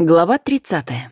Глава 30.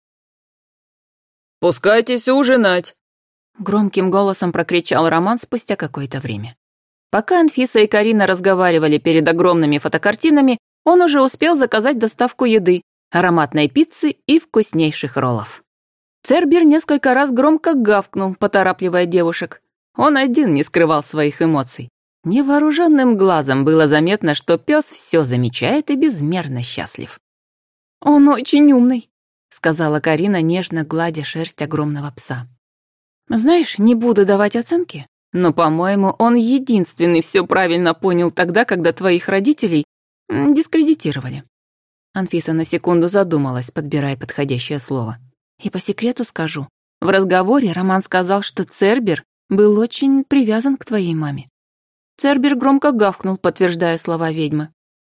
«Пускайтесь ужинать!» Громким голосом прокричал Роман спустя какое-то время. Пока Анфиса и Карина разговаривали перед огромными фотокартинами, он уже успел заказать доставку еды, ароматной пиццы и вкуснейших роллов. Цербер несколько раз громко гавкнул, поторапливая девушек. Он один не скрывал своих эмоций. Невооруженным глазом было заметно, что пес все замечает и безмерно счастлив. «Он очень умный», — сказала Карина, нежно гладя шерсть огромного пса. «Знаешь, не буду давать оценки, но, по-моему, он единственный все правильно понял тогда, когда твоих родителей дискредитировали». Анфиса на секунду задумалась, подбирая подходящее слово. И по секрету скажу, в разговоре Роман сказал, что Цербер был очень привязан к твоей маме. Цербер громко гавкнул, подтверждая слова ведьмы.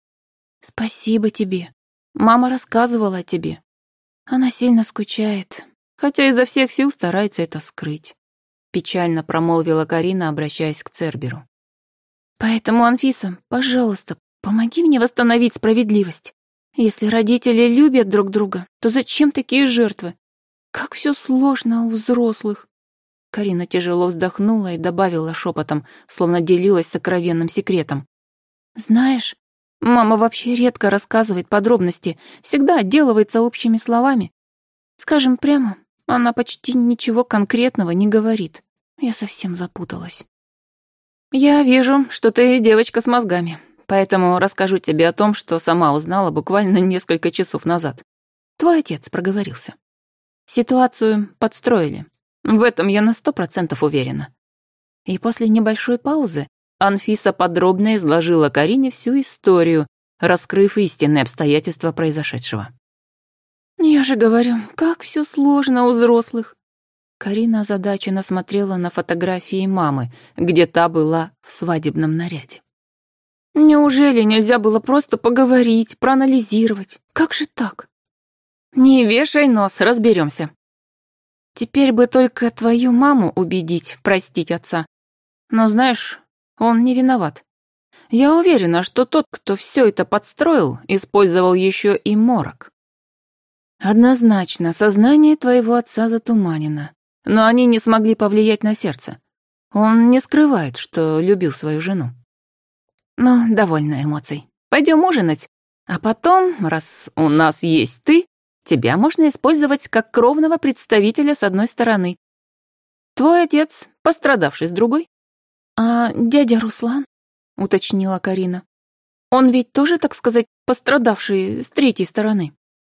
«Спасибо тебе. Мама рассказывала о тебе. Она сильно скучает, хотя изо всех сил старается это скрыть», печально промолвила Карина, обращаясь к Церберу. «Поэтому, Анфиса, пожалуйста, помоги мне восстановить справедливость. Если родители любят друг друга, то зачем такие жертвы? Как все сложно у взрослых». Карина тяжело вздохнула и добавила шепотом, словно делилась сокровенным секретом. «Знаешь, мама вообще редко рассказывает подробности, всегда отделывается общими словами. Скажем прямо, она почти ничего конкретного не говорит. Я совсем запуталась». «Я вижу, что ты девочка с мозгами, поэтому расскажу тебе о том, что сама узнала буквально несколько часов назад. Твой отец проговорился. Ситуацию подстроили. В этом я на 100% уверена». И после небольшой паузы Анфиса подробно изложила Карине всю историю, раскрыв истинные обстоятельства произошедшего. «Я же говорю, как все сложно у взрослых». Карина озадаченно смотрела на фотографии мамы, где та была в свадебном наряде. «Неужели нельзя было просто поговорить, проанализировать? Как же так?» «Не вешай нос, разберемся. Теперь бы только твою маму убедить, простить отца. Но знаешь, он не виноват. Я уверена, что тот, кто все это подстроил, использовал еще и морок. Однозначно, сознание твоего отца затуманено, но они не смогли повлиять на сердце. Он не скрывает, что любил свою жену. Но довольно эмоций. Пойдем ужинать, а потом, раз у нас есть ты, тебя можно использовать как кровного представителя с одной стороны. Твой отец, пострадавший с другой. А дядя Руслан, уточнила Карина. Он ведь тоже, так сказать, пострадавший с третьей стороны.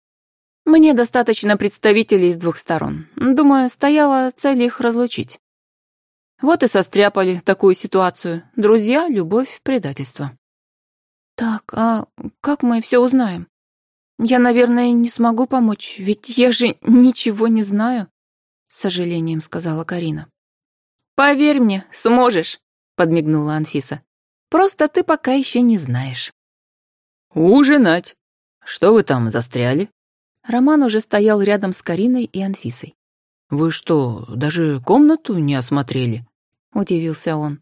Мне достаточно представителей с двух сторон. Думаю, стояла цель их разлучить. Вот и состряпали такую ситуацию. Друзья, любовь, предательство. Так, а как мы все узнаем? Я, наверное, не смогу помочь, ведь я же ничего не знаю, с сожалением сказала Карина. Поверь мне, сможешь, подмигнула Анфиса. Просто ты пока еще не знаешь. «Ужинать! Что вы там застряли?» Роман уже стоял рядом с Кариной и Анфисой. «Вы что, даже комнату не осмотрели?» Удивился он.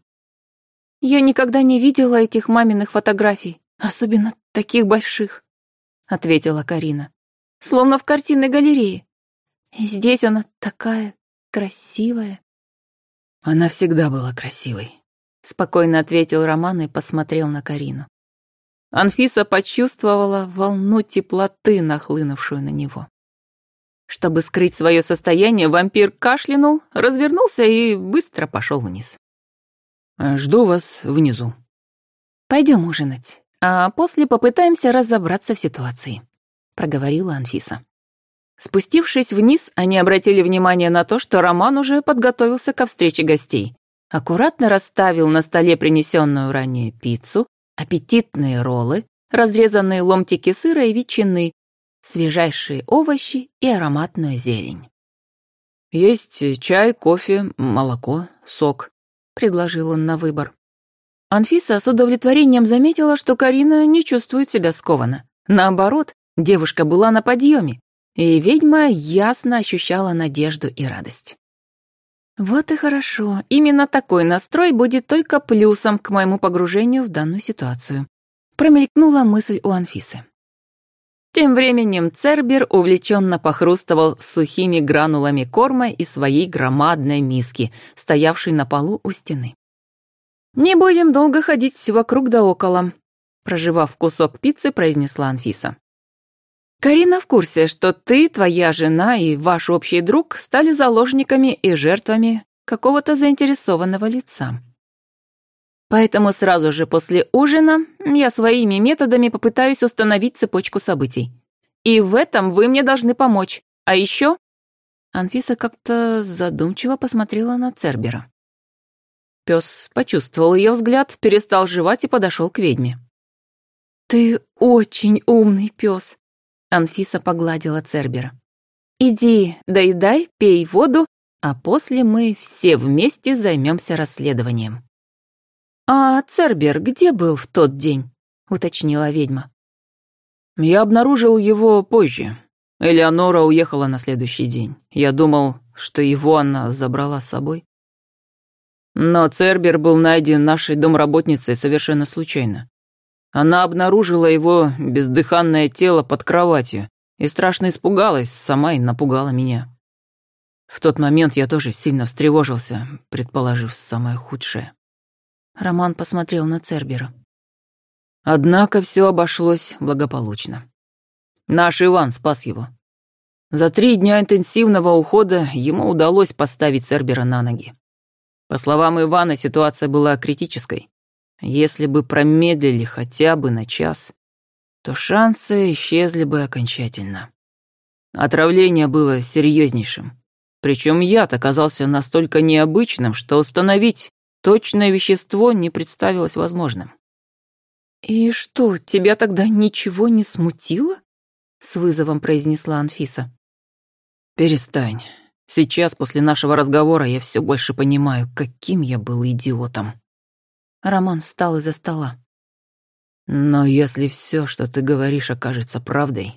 «Я никогда не видела этих маминых фотографий, особенно таких больших», ответила Карина. «Словно в картинной галерее. И здесь она такая красивая». «Она всегда была красивой», спокойно ответил Роман и посмотрел на Карину. Анфиса почувствовала волну теплоты, нахлынувшую на него. Чтобы скрыть свое состояние, вампир кашлянул, развернулся и быстро пошел вниз. «Жду вас внизу». «Пойдем ужинать, а после попытаемся разобраться в ситуации», проговорила Анфиса. Спустившись вниз, они обратили внимание на то, что Роман уже подготовился ко встрече гостей. Аккуратно расставил на столе принесенную ранее пиццу, аппетитные роллы, разрезанные ломтики сыра и ветчины, свежайшие овощи и ароматную зелень. «Есть чай, кофе, молоко, сок», — предложил он на выбор. Анфиса с удовлетворением заметила, что Карина не чувствует себя скованно. Наоборот, девушка была на подъеме, и ведьма ясно ощущала надежду и радость. «Вот и хорошо. Именно такой настрой будет только плюсом к моему погружению в данную ситуацию», промелькнула мысль у Анфисы. Тем временем Цербер увлеченно похрустывал сухими гранулами корма из своей громадной миски, стоявшей на полу у стены. «Не будем долго ходить вокруг да около», — прожевав кусок пиццы, произнесла Анфиса. «Карина в курсе, что ты, твоя жена и ваш общий друг стали заложниками и жертвами какого-то заинтересованного лица. Поэтому сразу же после ужина я своими методами попытаюсь установить цепочку событий. И в этом вы мне должны помочь. А еще...» Анфиса как-то задумчиво посмотрела на Цербера. Пес почувствовал ее взгляд, перестал жевать и подошел к ведьме. «Ты очень умный пес», — Анфиса погладила Цербера. «Иди, доедай, пей воду, а после мы все вместе займемся расследованием». «А Цербер где был в тот день?» — уточнила ведьма. Я обнаружил его позже. Элеонора уехала на следующий день. Я думал, что его она забрала с собой. Но Цербер был найден нашей домработницей совершенно случайно. Она обнаружила его бездыханное тело под кроватью и страшно испугалась, сама и напугала меня. В тот момент я тоже сильно встревожился, предположив самое худшее. Роман посмотрел на Цербера. Однако все обошлось благополучно. Наш Иван спас его. За 3 дня интенсивного ухода ему удалось поставить Цербера на ноги. По словам Ивана, ситуация была критической. Если бы промедлили хотя бы на час, то шансы исчезли бы окончательно. Отравление было серьезнейшим. Причем яд оказался настолько необычным, что установить точное вещество не представилось возможным. «И что, тебя тогда ничего не смутило?» — с вызовом произнесла Анфиса. «Перестань. Сейчас, после нашего разговора, я все больше понимаю, каким я был идиотом». Роман встал из-за стола. «Но если все, что ты говоришь, окажется правдой,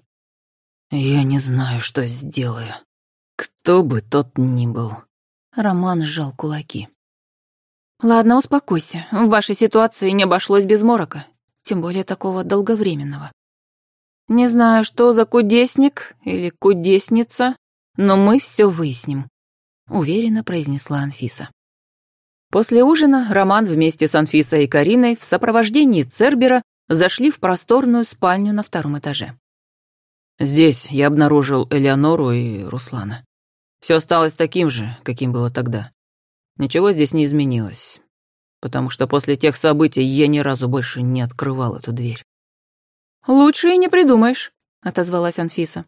я не знаю, что сделаю. Кто бы тот ни был». Роман сжал кулаки. «Ладно, успокойся. В вашей ситуации не обошлось без морока, тем более такого долговременного. Не знаю, что за кудесник или кудесница, но мы все выясним», — уверенно произнесла Анфиса. После ужина Роман вместе с Анфисой и Кариной в сопровождении Цербера зашли в просторную спальню на 2-м этаже. Здесь я обнаружил Элеонору и Руслана. Все осталось таким же, каким было тогда. Ничего здесь не изменилось, потому что после тех событий я ни разу больше не открывал эту дверь. «Лучше и не придумаешь», — отозвалась Анфиса.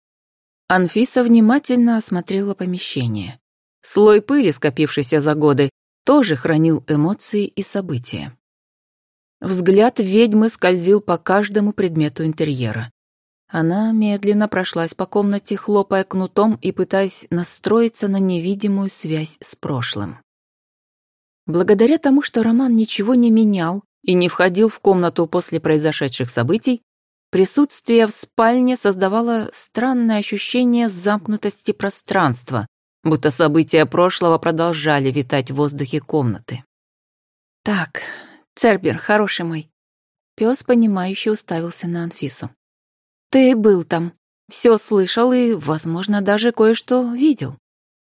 Анфиса внимательно осмотрела помещение. Слой пыли, скопившийся за годы, тоже хранил эмоции и события. Взгляд ведьмы скользил по каждому предмету интерьера. Она медленно прошлась по комнате, хлопая кнутом и пытаясь настроиться на невидимую связь с прошлым. Благодаря тому, что Роман ничего не менял и не входил в комнату после произошедших событий, присутствие в спальне создавало странное ощущение замкнутости пространства, будто события прошлого продолжали витать в воздухе комнаты. «Так, Цербер, хороший мой». Пес, понимающе уставился на Анфису. «Ты был там, все слышал и, возможно, даже кое-что видел.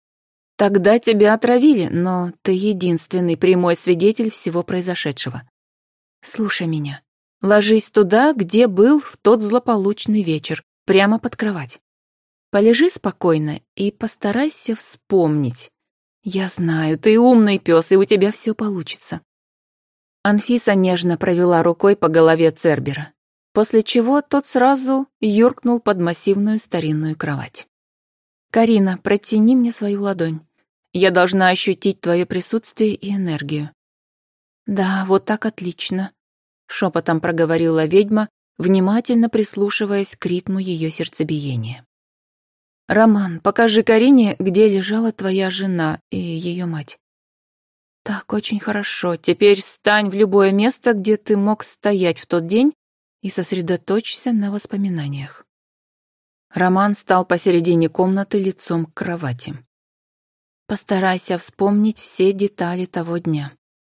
Тогда тебя отравили, но ты единственный прямой свидетель всего произошедшего. Слушай меня. Ложись туда, где был в тот злополучный вечер, прямо под кровать. Полежи спокойно и постарайся вспомнить. Я знаю, ты умный пес, и у тебя все получится». Анфиса нежно провела рукой по голове Цербера, после чего тот сразу юркнул под массивную старинную кровать. «Карина, протяни мне свою ладонь. Я должна ощутить твое присутствие и энергию». «Да, вот так отлично», — шепотом проговорила ведьма, внимательно прислушиваясь к ритму ее сердцебиения. «Роман, покажи Карине, где лежала твоя жена и ее мать». «Так, очень хорошо. Теперь встань в любое место, где ты мог стоять в тот день, и сосредоточься на воспоминаниях». Роман стал посередине комнаты лицом к кровати. «Постарайся вспомнить все детали того дня.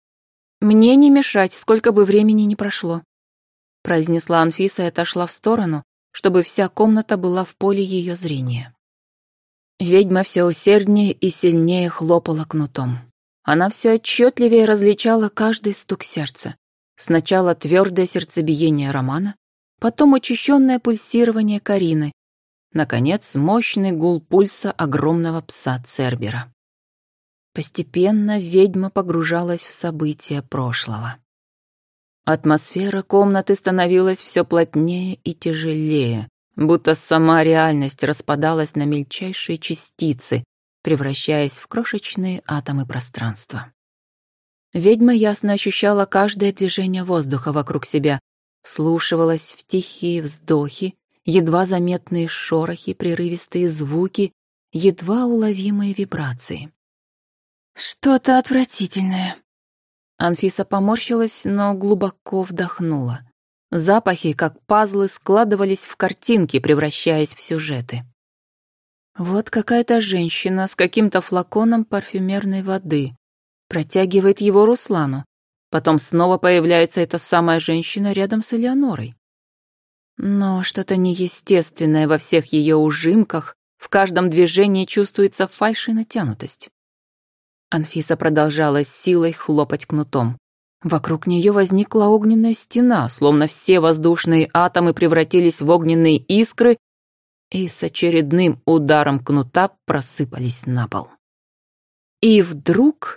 Мне не мешать, сколько бы времени ни прошло», произнесла Анфиса и отошла в сторону, чтобы вся комната была в поле ее зрения. Ведьма все усерднее и сильнее хлопала кнутом. Она все отчетливее различала каждый стук сердца. Сначала твердое сердцебиение Романа, потом учащенное пульсирование Карины, наконец, мощный гул пульса огромного пса Цербера. Постепенно ведьма погружалась в события прошлого. Атмосфера комнаты становилась все плотнее и тяжелее, будто сама реальность распадалась на мельчайшие частицы, превращаясь в крошечные атомы пространства. Ведьма ясно ощущала каждое движение воздуха вокруг себя, вслушивалась в тихие вздохи, едва заметные шорохи, прерывистые звуки, едва уловимые вибрации. «Что-то отвратительное». Анфиса поморщилась, но глубоко вдохнула. Запахи, как пазлы, складывались в картинки, превращаясь в сюжеты. Вот какая-то женщина с каким-то флаконом парфюмерной воды протягивает его Руслану. Потом снова появляется эта самая женщина рядом с Элеонорой. Но что-то неестественное во всех ее ужимках, в каждом движении чувствуется фальшь и натянутость. Анфиса продолжала с силой хлопать кнутом. Вокруг нее возникла огненная стена, словно все воздушные атомы превратились в огненные искры и с очередным ударом кнута просыпались на пол. И вдруг